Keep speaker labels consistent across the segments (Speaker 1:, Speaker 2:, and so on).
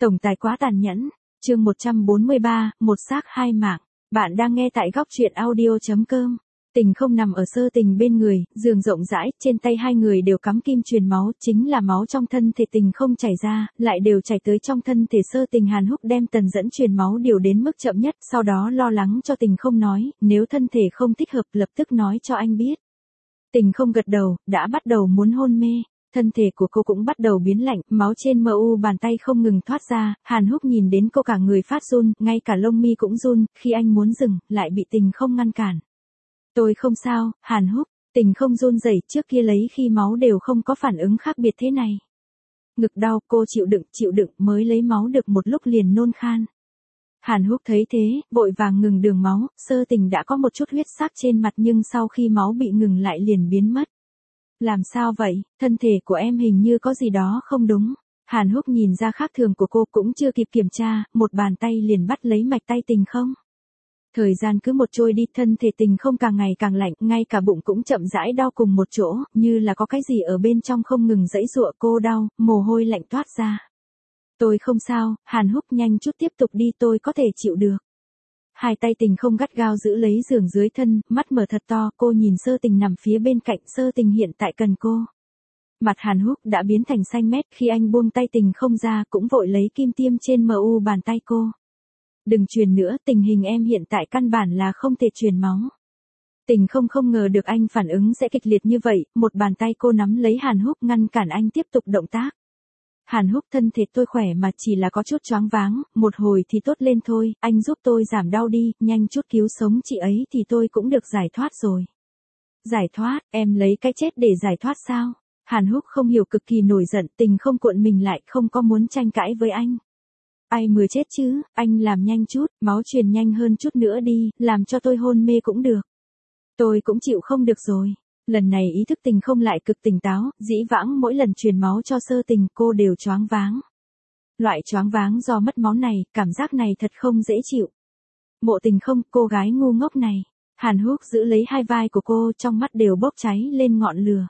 Speaker 1: Tổng tài quá tàn nhẫn, chương 143, một xác hai mạng. Bạn đang nghe tại góc truyện audio.com. Tình không nằm ở Sơ Tình bên người, giường rộng rãi, trên tay hai người đều cắm kim truyền máu, chính là máu trong thân thể Tình không chảy ra, lại đều chảy tới trong thân thể Sơ Tình. Hàn Húc đem tần dẫn truyền máu điều đến mức chậm nhất, sau đó lo lắng cho Tình không nói, nếu thân thể không thích hợp lập tức nói cho anh biết. Tình không gật đầu, đã bắt đầu muốn hôn mê. Thân thể của cô cũng bắt đầu biến lạnh, máu trên mu bàn tay không ngừng thoát ra, Hàn Húc nhìn đến cô cả người phát run, ngay cả lông mi cũng run, khi anh muốn dừng, lại bị Tình không ngăn cản. Tôi không sao, Hàn Húc, Tình không run rẩy, trước kia lấy khi máu đều không có phản ứng khác biệt thế này. Ngực đau, cô chịu đựng, mới lấy máu được một lúc liền nôn khan. Hàn Húc thấy thế, vội vàng ngừng đường máu, Sơ Tình đã có một chút huyết sắc trên mặt nhưng sau khi máu bị ngừng lại liền biến mất. Làm sao vậy, thân thể của em hình như có gì đó không đúng. Hàn Húc nhìn ra khác thường của cô cũng chưa kịp kiểm tra, một bàn tay liền bắt lấy mạch tay Tình không. Thời gian cứ một trôi đi, thân thể Tình không càng ngày càng lạnh, ngay cả bụng cũng chậm rãi đau cùng một chỗ, như là có cái gì ở bên trong không ngừng giãy giụa. Cô đau, mồ hôi lạnh toát ra. Tôi không sao, Hàn Húc nhanh chút tiếp tục đi, tôi có thể chịu được. Hai tay Tình không gắt gao giữ lấy giường dưới thân, mắt mở thật to, cô nhìn Sơ Tình nằm phía bên cạnh. Sơ Tình hiện tại cần cô. Mặt Hàn Húc đã biến thành xanh mét, khi anh buông tay Tình không ra cũng vội lấy kim tiêm trên mu bàn tay cô. Đừng truyền nữa, tình hình em hiện tại căn bản là không thể truyền máu. Tình không ngờ được anh phản ứng sẽ kịch liệt như vậy, một bàn tay cô nắm lấy Hàn Húc ngăn cản anh tiếp tục động tác. Hàn Húc, thân thể tôi khỏe mà chỉ là có chút choáng váng, một hồi thì tốt lên thôi, anh giúp tôi giảm đau đi, nhanh chút cứu sống chị ấy thì tôi cũng được giải thoát rồi. Giải thoát, em lấy cái chết để giải thoát sao? Hàn Húc không hiểu, cực kỳ nổi giận. Tình không cuộn mình lại, không có muốn tranh cãi với anh. Ai mưa chết chứ, anh làm nhanh chút, máu truyền nhanh hơn chút nữa đi, làm cho tôi hôn mê cũng được. Tôi cũng chịu không được rồi. Lần này ý thức Tình không lại cực tỉnh táo, dĩ vãng mỗi lần truyền máu cho Sơ Tình cô đều choáng váng. Loại choáng váng do mất máu này, cảm giác này thật không dễ chịu. Mộ Tình không, cô gái ngu ngốc này. Hàn Húc giữ lấy hai vai của cô, trong mắt đều bốc cháy lên ngọn lửa.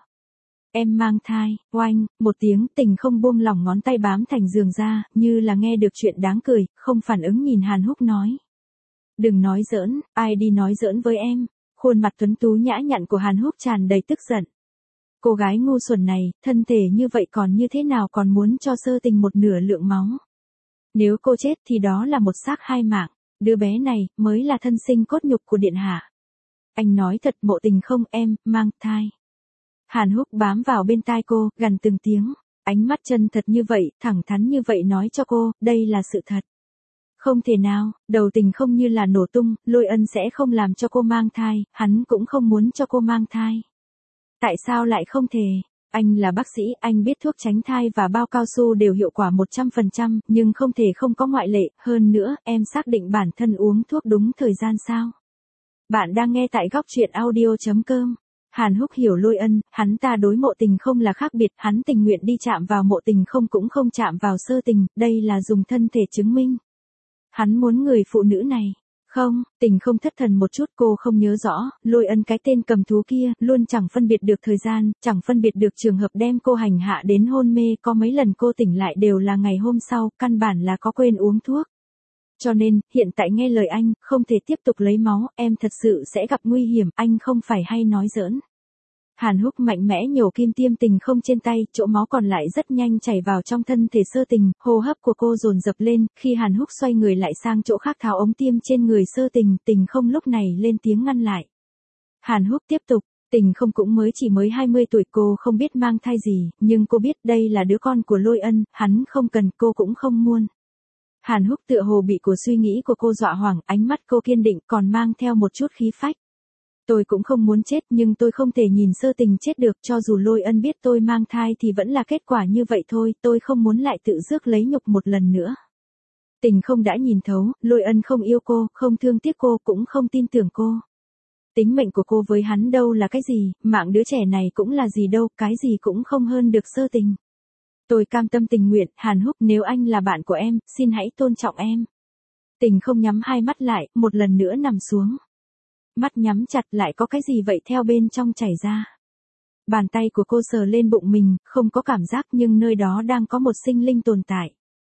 Speaker 1: Em mang thai, oanh, một tiếng. Tình không buông lỏng ngón tay bám thành giường ra, như là nghe được chuyện đáng cười, không phản ứng nhìn Hàn Húc nói. Đừng nói giỡn, ai đi nói giỡn với em. Khuôn mặt tuấn tú nhã nhặn của Hàn Húc tràn đầy tức giận. Cô gái ngu xuẩn này, thân thể như vậy còn như thế nào còn muốn cho Sơ Tình một nửa lượng máu. Nếu cô chết thì đó là một xác hai mạng, đứa bé này mới là thân sinh cốt nhục của điện hạ. Anh nói thật, Mộ Tình không, em mang thai. Hàn Húc bám vào bên tai cô, gằn từng tiếng, ánh mắt chân thật như vậy, thẳng thắn như vậy nói cho cô, đây là sự thật. Không thể nào, đầu Tình không như là nổ tung, Lôi Ân sẽ không làm cho cô mang thai, hắn cũng không muốn cho cô mang thai. Tại sao lại không thể? Anh là bác sĩ, anh biết thuốc tránh thai và bao cao su đều hiệu quả 100%, nhưng không thể không có ngoại lệ, hơn nữa, em xác định bản thân uống thuốc đúng thời gian sao? Bạn đang nghe tại góc truyện audio.com. Hàn Húc hiểu Lôi Ân, hắn ta đối Mộ Tình không là khác biệt, hắn tình nguyện đi chạm vào Mộ Tình không cũng không chạm vào Sơ Tình, đây là dùng thân thể chứng minh. Hắn muốn người phụ nữ này. Không, Tình không thất thần một chút, cô không nhớ rõ, Lôi Ân cái tên cầm thú kia, luôn chẳng phân biệt được thời gian, chẳng phân biệt được trường hợp đem cô hành hạ đến hôn mê, có mấy lần cô tỉnh lại đều là ngày hôm sau, căn bản là có quên uống thuốc. Cho nên, hiện tại nghe lời anh, không thể tiếp tục lấy máu, em thật sự sẽ gặp nguy hiểm, anh không phải hay nói giỡn. Hàn Húc mạnh mẽ nhổ kim tiêm Tình không trên tay, chỗ máu còn lại rất nhanh chảy vào trong thân thể Sơ Tình, hô hấp của cô dồn dập lên, khi Hàn Húc xoay người lại sang chỗ khác tháo ống tiêm trên người Sơ Tình, Tình không lúc này lên tiếng ngăn lại. Hàn Húc tiếp tục, Tình không cũng mới 20 tuổi, cô không biết mang thai gì, nhưng cô biết đây là đứa con của Lôi Ân, hắn không cần, cô cũng không muốn. Hàn Húc tựa hồ bị của suy nghĩ của cô dọa hoảng, ánh mắt cô kiên định còn mang theo một chút khí phách. Tôi cũng không muốn chết nhưng tôi không thể nhìn Sơ Tình chết được, cho dù Lôi Ân biết tôi mang thai thì vẫn là kết quả như vậy thôi, tôi không muốn lại tự rước lấy nhục một lần nữa. Tình không đã nhìn thấu, Lôi Ân không yêu cô, không thương tiếc cô, cũng không tin tưởng cô. Tính mệnh của cô với hắn đâu là cái gì, mạng đứa trẻ này cũng là gì đâu, cái gì cũng không hơn được Sơ Tình. Tôi cam tâm tình nguyện, Hàn Húc, nếu anh là bạn của em, xin hãy tôn trọng em. Tình không nhắm hai mắt lại, một lần nữa nằm xuống. Mắt nhắm chặt, lại có cái gì vậy theo bên trong chảy ra. Bàn tay của cô sờ lên bụng mình, không có cảm giác nhưng nơi đó đang có một sinh linh tồn tại.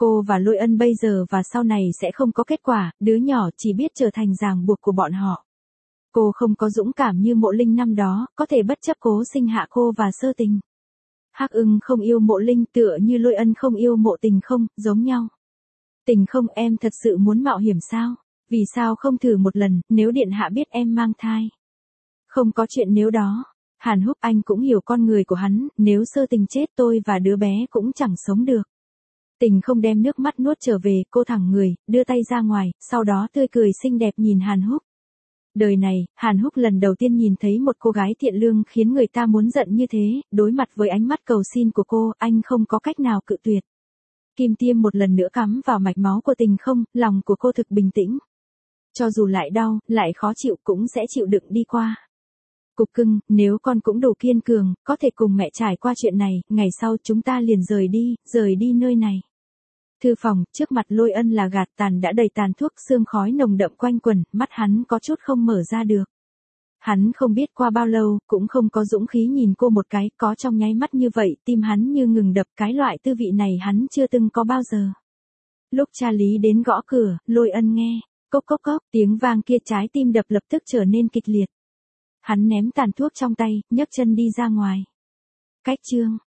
Speaker 1: Cô và Lôi Ân bây giờ và sau này sẽ không có kết quả, đứa nhỏ chỉ biết trở thành ràng buộc của bọn họ. Cô không có dũng cảm như Mộ Linh năm đó, có thể bất chấp cố sinh hạ cô và Sơ Tình. Hắc Ưng không yêu Mộ Linh tựa như Lôi Ân không yêu Mộ Tình không, giống nhau. Tình không, em thật sự muốn mạo hiểm sao? Vì sao không thử một lần, nếu điện hạ biết em mang thai? Không có chuyện nếu đó. Hàn Húc, anh cũng hiểu con người của hắn, nếu Sơ Tình chết tôi và đứa bé cũng chẳng sống được. Tình không đem nước mắt nuốt trở về, cô thẳng người, đưa tay ra ngoài, sau đó tươi cười xinh đẹp nhìn Hàn Húc. Đời này, Hàn Húc lần đầu tiên nhìn thấy một cô gái thiện lương khiến người ta muốn giận như thế, đối mặt với ánh mắt cầu xin của cô, anh không có cách nào cự tuyệt. Kim tiêm một lần nữa cắm vào mạch máu của Tình không, lòng của cô thực bình tĩnh. Cho dù lại đau, lại khó chịu cũng sẽ chịu đựng đi qua. Cục cưng, nếu con cũng đủ kiên cường, có thể cùng mẹ trải qua chuyện này, ngày sau chúng ta liền rời đi nơi này. Thư phòng, trước mặt Lôi Ân là gạt tàn đã đầy tàn thuốc, sương khói nồng đậm quanh quẩn, mắt hắn có chút không mở ra được. Hắn không biết qua bao lâu, cũng không có dũng khí nhìn cô một cái, có trong nháy mắt như vậy, tim hắn như ngừng đập, cái loại tư vị này hắn chưa từng có bao giờ. Lúc cha Lý đến gõ cửa, Lôi Ân nghe, cốc cốc cốc, tiếng vang kia trái tim đập lập tức trở nên kịch liệt. Hắn ném tàn thuốc trong tay, nhấc chân đi ra ngoài. Cách chương